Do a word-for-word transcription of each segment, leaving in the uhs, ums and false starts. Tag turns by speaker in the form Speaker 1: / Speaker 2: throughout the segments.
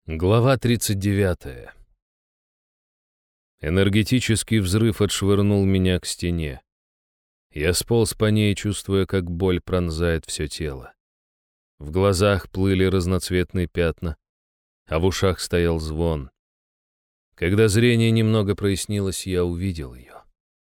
Speaker 1: Глава тридцать девятая. Энергетический взрыв отшвырнул меня к стене. Я сполз по ней, чувствуя, как боль пронзает все тело. В глазах плыли разноцветные пятна, а в ушах стоял звон. Когда зрение немного прояснилось, я увидел ее.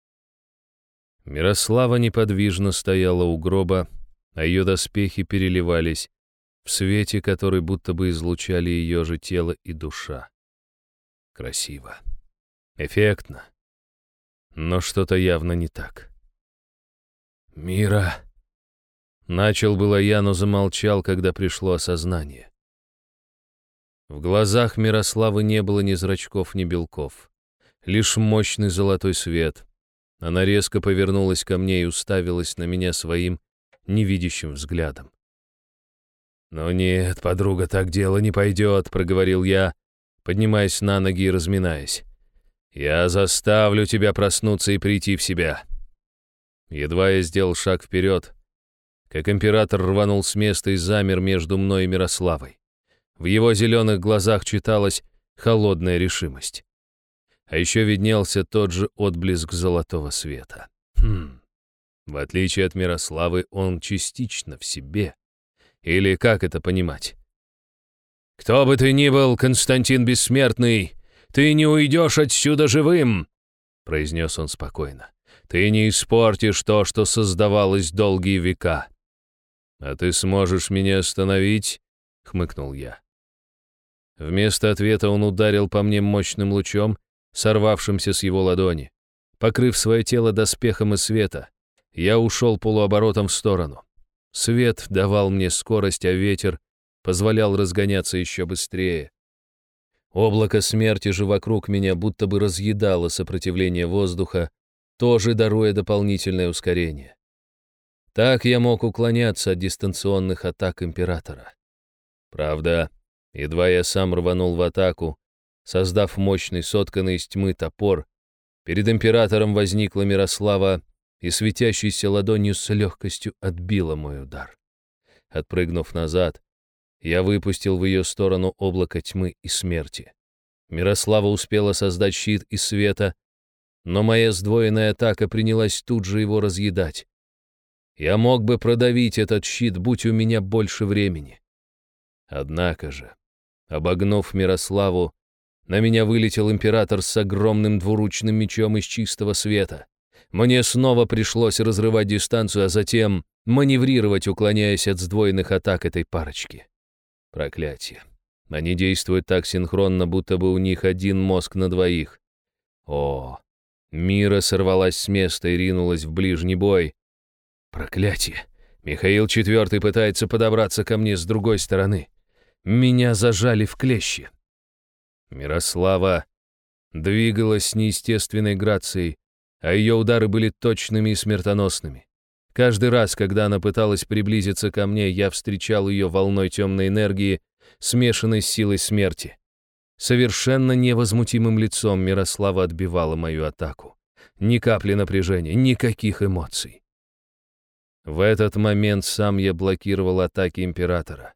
Speaker 1: Мирослава неподвижно стояла у гроба, а ее доспехи переливались в свете, который будто бы излучали ее же тело и душа. Красиво. Эффектно. Но что-то явно не так. «Мира!» Начал было я, но замолчал, когда пришло осознание. В глазах Мирославы не было ни зрачков, ни белков. Лишь мощный золотой свет. Она резко повернулась ко мне и уставилась на меня своим невидящим взглядом. «Ну нет, подруга, так дело не пойдет», — проговорил я, поднимаясь на ноги и разминаясь. «Я заставлю тебя проснуться и прийти в себя». Едва я сделал шаг вперед, как император рванул с места и замер между мной и Мирославой. В его зеленых глазах читалась холодная решимость. А еще виднелся тот же отблеск золотого света. Хм. В отличие от Мирославы, он частично в себе. Или как это понимать? «Кто бы ты ни был, Константин Бессмертный, ты не уйдешь отсюда живым!» произнес он спокойно. «Ты не испортишь то, что создавалось долгие века». «А ты сможешь меня остановить?» — хмыкнул я. Вместо ответа он ударил по мне мощным лучом, сорвавшимся с его ладони. Покрыв свое тело доспехом из света, я ушел полуоборотом в сторону. Свет давал мне скорость, а ветер позволял разгоняться еще быстрее. Облако смерти же вокруг меня будто бы разъедало сопротивление воздуха, тоже даруя дополнительное ускорение. Так я мог уклоняться от дистанционных атак императора. Правда, едва я сам рванул в атаку, создав мощный сотканный из тьмы топор, перед императором возникла Мирослава и светящейся ладонью с легкостью отбила мой удар. Отпрыгнув назад, я выпустил в ее сторону облако тьмы и смерти. Мирослава успела создать щит из света, но моя сдвоенная атака принялась тут же его разъедать. Я мог бы продавить этот щит, будь у меня больше времени. Однако же, обогнув Мирославу, на меня вылетел император с огромным двуручным мечом из чистого света. Мне снова пришлось разрывать дистанцию, а затем маневрировать, уклоняясь от сдвоенных атак этой парочки. Проклятие. Они действуют так синхронно, будто бы у них один мозг на двоих. О, Мира сорвалась с места и ринулась в ближний бой. Проклятие. Михаил четвёртый пытается подобраться ко мне с другой стороны. Меня зажали в клещи. Мирослава двигалась с неестественной грацией, а ее удары были точными и смертоносными. Каждый раз, когда она пыталась приблизиться ко мне, я встречал ее волной темной энергии, смешанной с силой смерти. Совершенно невозмутимым лицом Мирослава отбивала мою атаку. Ни капли напряжения, никаких эмоций. В этот момент сам я блокировал атаки императора.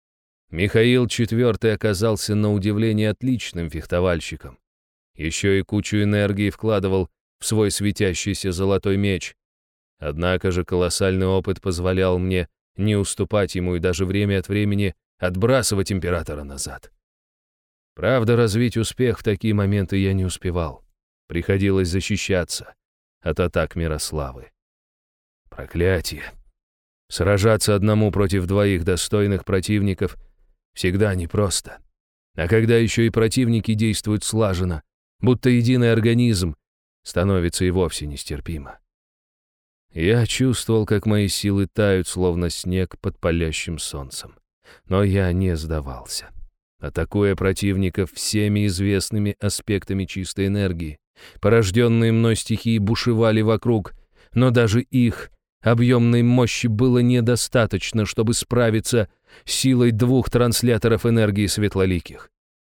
Speaker 1: Михаил четвёртый оказался на удивление отличным фехтовальщиком. Еще и кучу энергии вкладывал в свой светящийся золотой меч. Однако же колоссальный опыт позволял мне не уступать ему и даже время от времени отбрасывать императора назад. Правда, развить успех в такие моменты я не успевал. Приходилось защищаться от атак Мирославы. Проклятие. Сражаться одному против двоих достойных противников всегда непросто. А когда еще и противники действуют слаженно, будто единый организм, становится и вовсе нестерпимо. Я чувствовал, как мои силы тают, словно снег под палящим солнцем. Но я не сдавался. Атакуя противников всеми известными аспектами чистой энергии, порожденные мной стихии бушевали вокруг, но даже их объемной мощи было недостаточно, чтобы справиться с силой двух трансляторов энергии светлоликих.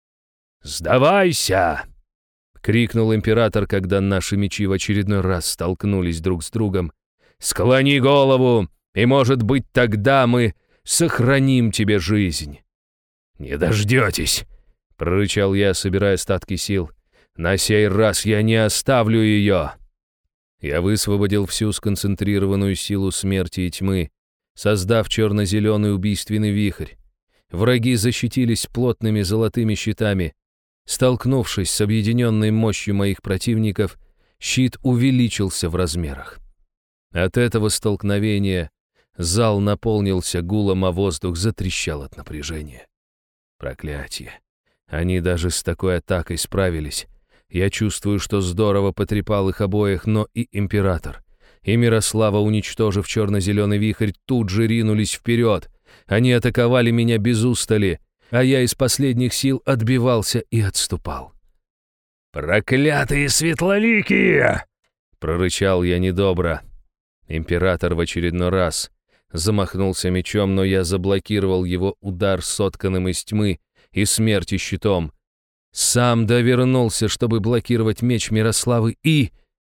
Speaker 1: «Сдавайся!» — крикнул император, когда наши мечи в очередной раз столкнулись друг с другом. «Склони голову, и, может быть, тогда мы сохраним тебе жизнь». «Не дождетесь! прорычал я, собирая остатки сил. «На сей раз я не оставлю ее!» Я высвободил всю сконцентрированную силу смерти и тьмы, создав черно-зеленый убийственный вихрь. Враги защитились плотными золотыми щитами. Столкнувшись с объединенной мощью моих противников, щит увеличился в размерах. От этого столкновения зал наполнился гулом, а воздух затрещал от напряжения. Проклятие! Они даже с такой атакой справились. Я чувствую, что здорово потрепал их обоих, но и император, и Мирослава, уничтожив черно-зеленый вихрь, тут же ринулись вперед. Они атаковали меня без устали, а я из последних сил отбивался и отступал. «Проклятые светлоликие!» — прорычал я недобро. Император в очередной раз замахнулся мечом, но я заблокировал его удар сотканным из тьмы и смерти щитом. Сам довернулся, чтобы блокировать меч Мирославы, и...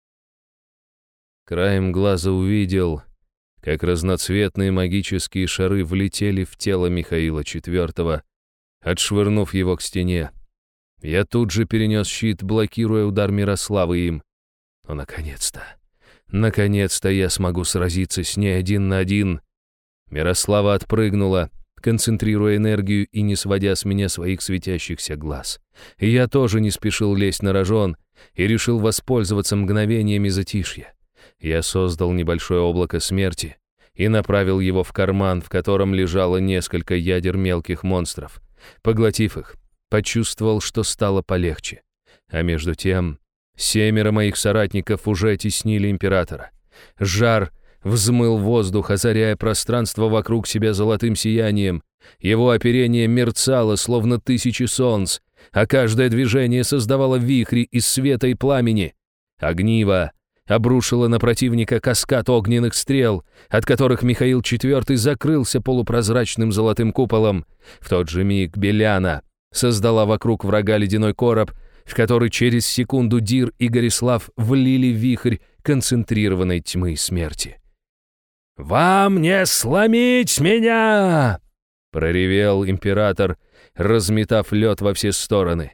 Speaker 1: Краем глаза увидел, как разноцветные магические шары влетели в тело Михаила четвёртого, отшвырнув его к стене. Я тут же перенес щит, блокируя удар Мирославы им. Но наконец-то, наконец-то я смогу сразиться с ней один на один. Мирослава отпрыгнула, концентрируя энергию и не сводя с меня своих светящихся глаз. И я тоже не спешил лезть на рожон и решил воспользоваться мгновениями затишья. Я создал небольшое облако смерти и направил его в карман, в котором лежало несколько ядер мелких монстров. Поглотив их, почувствовал, что стало полегче. А между тем, семеро моих соратников уже теснили императора. Жар взмыл воздух, озаряя пространство вокруг себя золотым сиянием. Его оперение мерцало, словно тысячи солнц, а каждое движение создавало вихри из света и пламени. Огниво обрушило на противника каскад огненных стрел, от которых Михаил четвёртый закрылся полупрозрачным золотым куполом. В тот же миг Беляна создала вокруг врага ледяной короб, в который через секунду Дир и Горислав влили вихрь концентрированной тьмы и смерти. «Вам не сломить меня!» — проревел император, разметав лед во все стороны.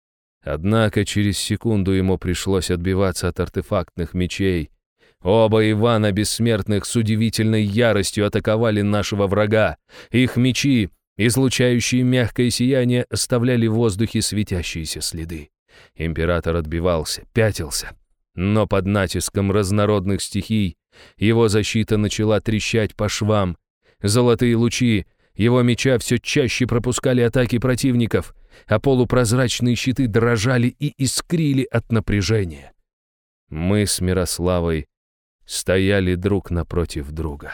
Speaker 1: Однако через секунду ему пришлось отбиваться от артефактных мечей. Оба Ивана Бессмертных с удивительной яростью атаковали нашего врага. Их мечи, излучающие мягкое сияние, оставляли в воздухе светящиеся следы. Император отбивался, пятился, но под натиском разнородных стихий его защита начала трещать по швам. Золотые лучи его меча все чаще пропускали атаки противников, а полупрозрачные щиты дрожали и искрили от напряжения. Мы с Мирославой стояли друг напротив друга.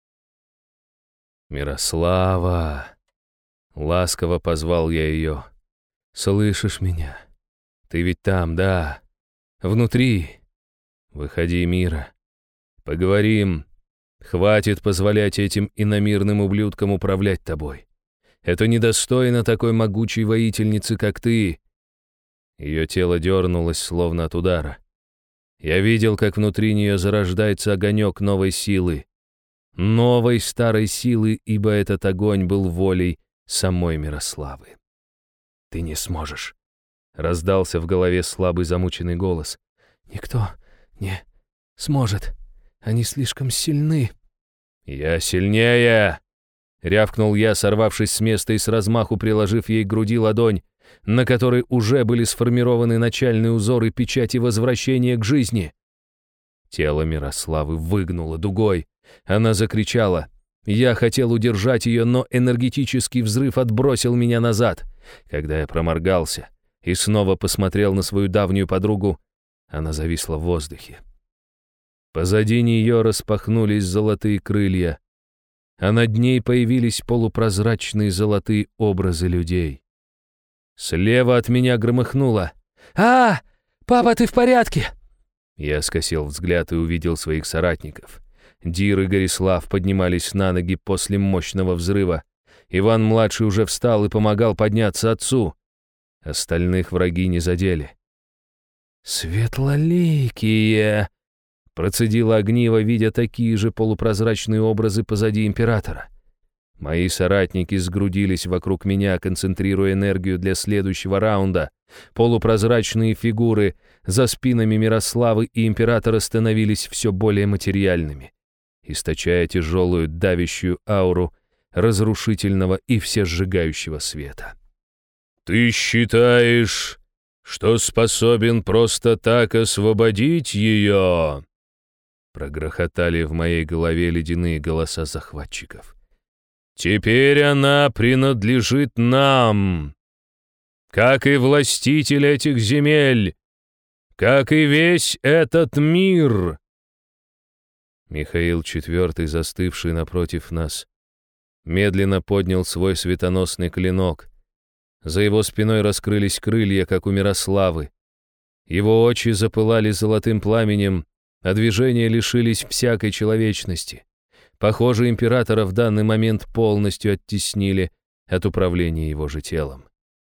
Speaker 1: «Мирослава!» — ласково позвал я ее. «Слышишь меня? Ты ведь там, да? Внутри? Выходи, Мира. Поговорим. Хватит позволять этим иномирным ублюдкам управлять тобой. Это недостойно такой могучей воительницы, как ты». Ее тело дернулось, словно от удара. Я видел, как внутри нее зарождается огонек новой силы. Новой старой силы, ибо этот огонь был волей самой Мирославы. «Ты не сможешь», — раздался в голове слабый замученный голос. «Никто не сможет. Они слишком сильны». «Я сильнее!» — рявкнул я, сорвавшись с места и с размаху приложив ей к груди ладонь, на которой уже были сформированы начальные узоры печати возвращения к жизни. Тело Мирославы выгнуло дугой. Она закричала. Я хотел удержать ее, но энергетический взрыв отбросил меня назад. Когда я проморгался и снова посмотрел на свою давнюю подругу, она зависла в воздухе. Позади нее распахнулись золотые крылья, а над ней появились полупрозрачные золотые образы людей. Слева от меня громыхнуло. «А, папа, ты в порядке?» Я скосил взгляд и увидел своих соратников. Дир и Горислав поднимались на ноги после мощного взрыва. Иван-младший уже встал и помогал подняться отцу. Остальных враги не задели. «Светлоликие!» — процедила Огниво, видя такие же полупрозрачные образы позади императора. Мои соратники сгрудились вокруг меня, концентрируя энергию для следующего раунда. Полупрозрачные фигуры за спинами Мирославы и Императора становились все более материальными, источая тяжелую давящую ауру разрушительного и всесжигающего света. «Ты считаешь, что способен просто так освободить ее?» Прогрохотали в моей голове ледяные голоса захватчиков. «Теперь она принадлежит нам, как и властитель этих земель, как и весь этот мир!» Михаил четвёртый, застывший напротив нас, медленно поднял свой светоносный клинок. За его спиной раскрылись крылья, как у Мирославы. Его очи запылали золотым пламенем, а движения лишились всякой человечности. Похоже, Императора в данный момент полностью оттеснили от управления его же телом.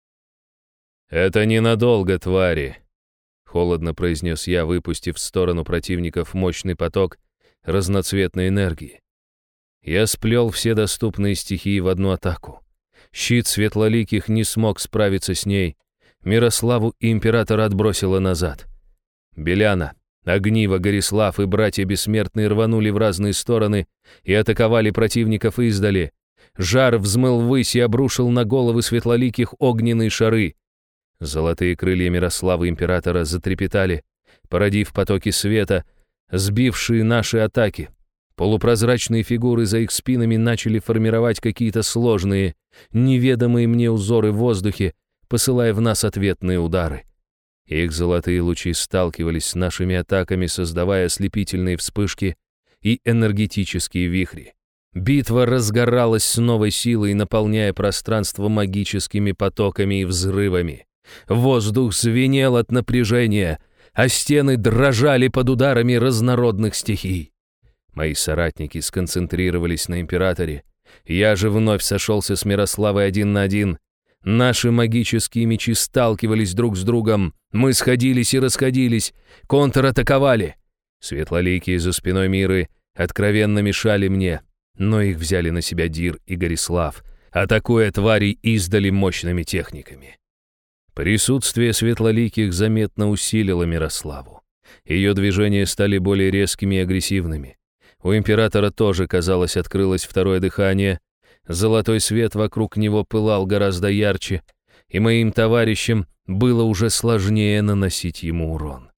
Speaker 1: «Это ненадолго, твари», — холодно произнес я, выпустив в сторону противников мощный поток разноцветной энергии. Я сплел все доступные стихии в одну атаку. Щит светлоликих не смог справиться с ней. Мирославу и Императора отбросило назад. Беляна, Огниво, Горислав и братья Бессмертные рванули в разные стороны и атаковали противников издали. Жар взмыл ввысь и обрушил на головы светлоликих огненные шары. Золотые крылья Мирославы Императора затрепетали, породив потоки света, сбившие наши атаки. Полупрозрачные фигуры за их спинами начали формировать какие-то сложные, неведомые мне узоры в воздухе, посылая в нас ответные удары. Их золотые лучи сталкивались с нашими атаками, создавая ослепительные вспышки и энергетические вихри. Битва разгоралась с новой силой, наполняя пространство магическими потоками и взрывами. Воздух звенел от напряжения, а стены дрожали под ударами разнородных стихий. Мои соратники сконцентрировались на Императоре. Я же вновь сошелся с Мирославой один на один. Наши магические мечи сталкивались друг с другом. Мы сходились и расходились, контратаковали. Светлоликие за спиной Миры откровенно мешали мне, но их взяли на себя Дир и Горислав, атакуя тварей издали мощными техниками. Присутствие светлоликих заметно усилило Мирославу. Ее движения стали более резкими и агрессивными. У Императора тоже, казалось, открылось второе дыхание. Золотой свет вокруг него пылал гораздо ярче, и моим товарищам было уже сложнее наносить ему урон.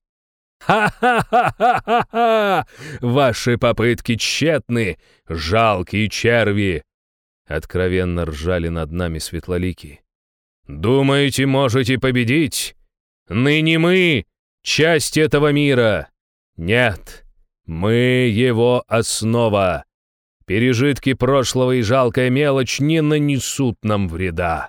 Speaker 1: «Ха-ха-ха-ха-ха! Ваши попытки тщетны, жалкие черви!» Откровенно ржали над нами светлоликие. «Думаете, можете победить? Ныне мы — часть этого мира. Нет, мы его основа. Пережитки прошлого и жалкая мелочь не нанесут нам вреда».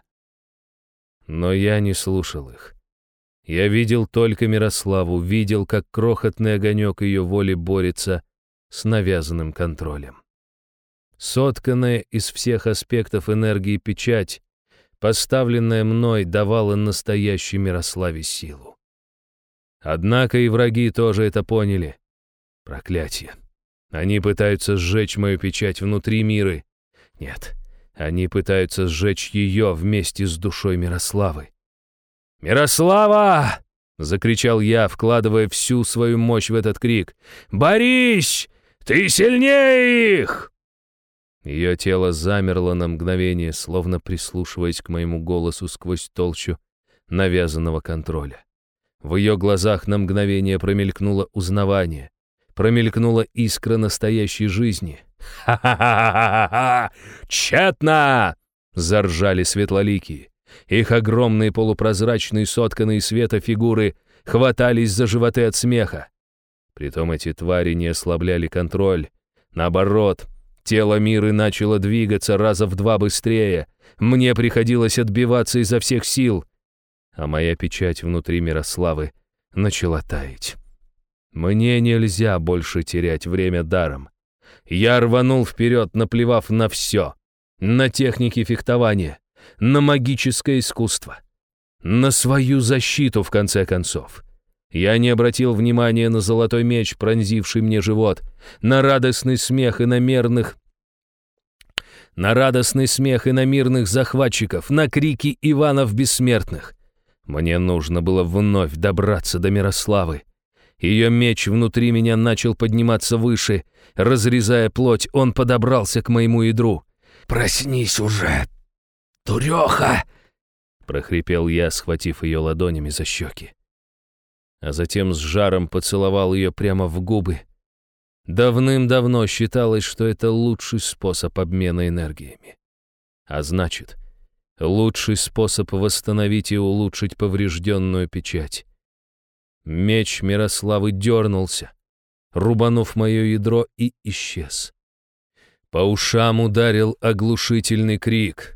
Speaker 1: Но я не слушал их. Я видел только Мирославу, видел, как крохотный огонек ее воли борется с навязанным контролем. Сотканная из всех аспектов энергии печать, поставленная мной, давала настоящей Мирославе силу. Однако и враги тоже это поняли. Проклятие. Они пытаются сжечь мою печать внутри Миры. Нет, они пытаются сжечь ее вместе с душой Мирославы. «Мирослава!» — закричал я, вкладывая всю свою мощь в этот крик. «Борись! Ты сильнее их!» Ее тело замерло на мгновение, словно прислушиваясь к моему голосу сквозь толщу навязанного контроля. В ее глазах на мгновение промелькнуло узнавание, промелькнула искра настоящей жизни. «Ха-ха-ха-ха-ха! Тщетно!» — заржали светлоликие. Их огромные полупрозрачные, сотканные света фигуры хватались за животы от смеха. Притом эти твари не ослабляли контроль. Наоборот, тело Миры начало двигаться раза в два быстрее. Мне приходилось отбиваться изо всех сил, а моя печать внутри Мирославы начала таять. Мне нельзя больше терять время даром. Я рванул вперед, наплевав на все. На техники фехтования, на магическое искусство, на свою защиту, в конце концов. Я не обратил внимания на золотой меч, пронзивший мне живот, на радостный смех и на мерных, на радостный смех и на мирных захватчиков, на крики Иванов Бессмертных. Мне нужно было вновь добраться до Мирославы. Ее меч внутри меня начал подниматься выше. Разрезая плоть, он подобрался к моему ядру.
Speaker 2: «Проснись уже, дуреха!»
Speaker 1: — прохрипел я, схватив ее ладонями за щеки. А затем с жаром поцеловал ее прямо в губы. Давным-давно считалось, что это лучший способ обмена энергиями. А значит, лучший способ восстановить и улучшить поврежденную печать. Меч Мирославы дернулся, рубанув мое ядро, и исчез. По ушам ударил оглушительный крик.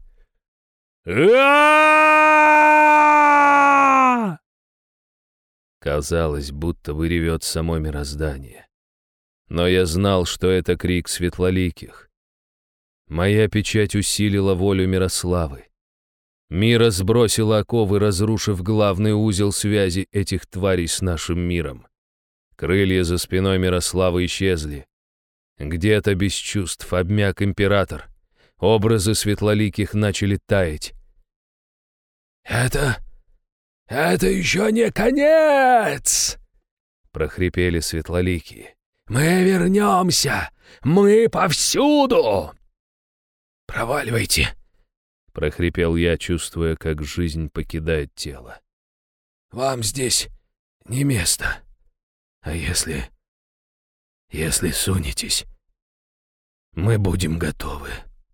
Speaker 1: «А-а-а!» Казалось, будто бы ревет само мироздание. Но я знал, что это крик светлоликих. Моя печать усилила волю Мирославы. Мира сбросила оковы, разрушив главный узел связи этих тварей с нашим миром. Крылья за спиной Мирославы исчезли. Где-то без чувств обмяк император. Образы светлоликих начали таять.
Speaker 2: «Это... это еще не конец!»
Speaker 1: — прохрипели светлоликие.
Speaker 2: «Мы вернемся! Мы повсюду!» «Проваливайте!»
Speaker 1: — прохрипел я, чувствуя, как жизнь покидает тело.
Speaker 2: «Вам здесь не место. А если... если сунетесь, мы будем готовы».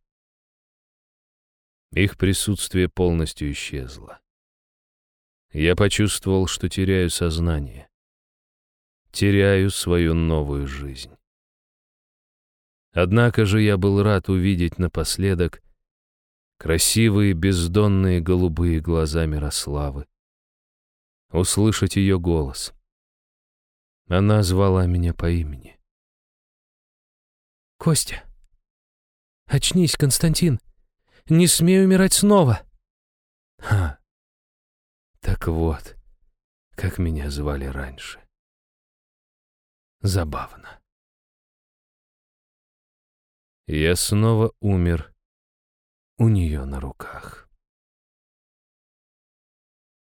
Speaker 1: Их присутствие полностью исчезло. Я почувствовал, что теряю сознание. Теряю свою новую жизнь. Однако же я был рад увидеть напоследок красивые бездонные голубые глаза Мирославы, услышать ее голос. Она звала меня по имени.
Speaker 3: «Костя! Очнись, Константин! Не смей умирать снова!»
Speaker 1: Ха! Так вот, как меня звали раньше. Забавно. Я снова умер у нее на руках.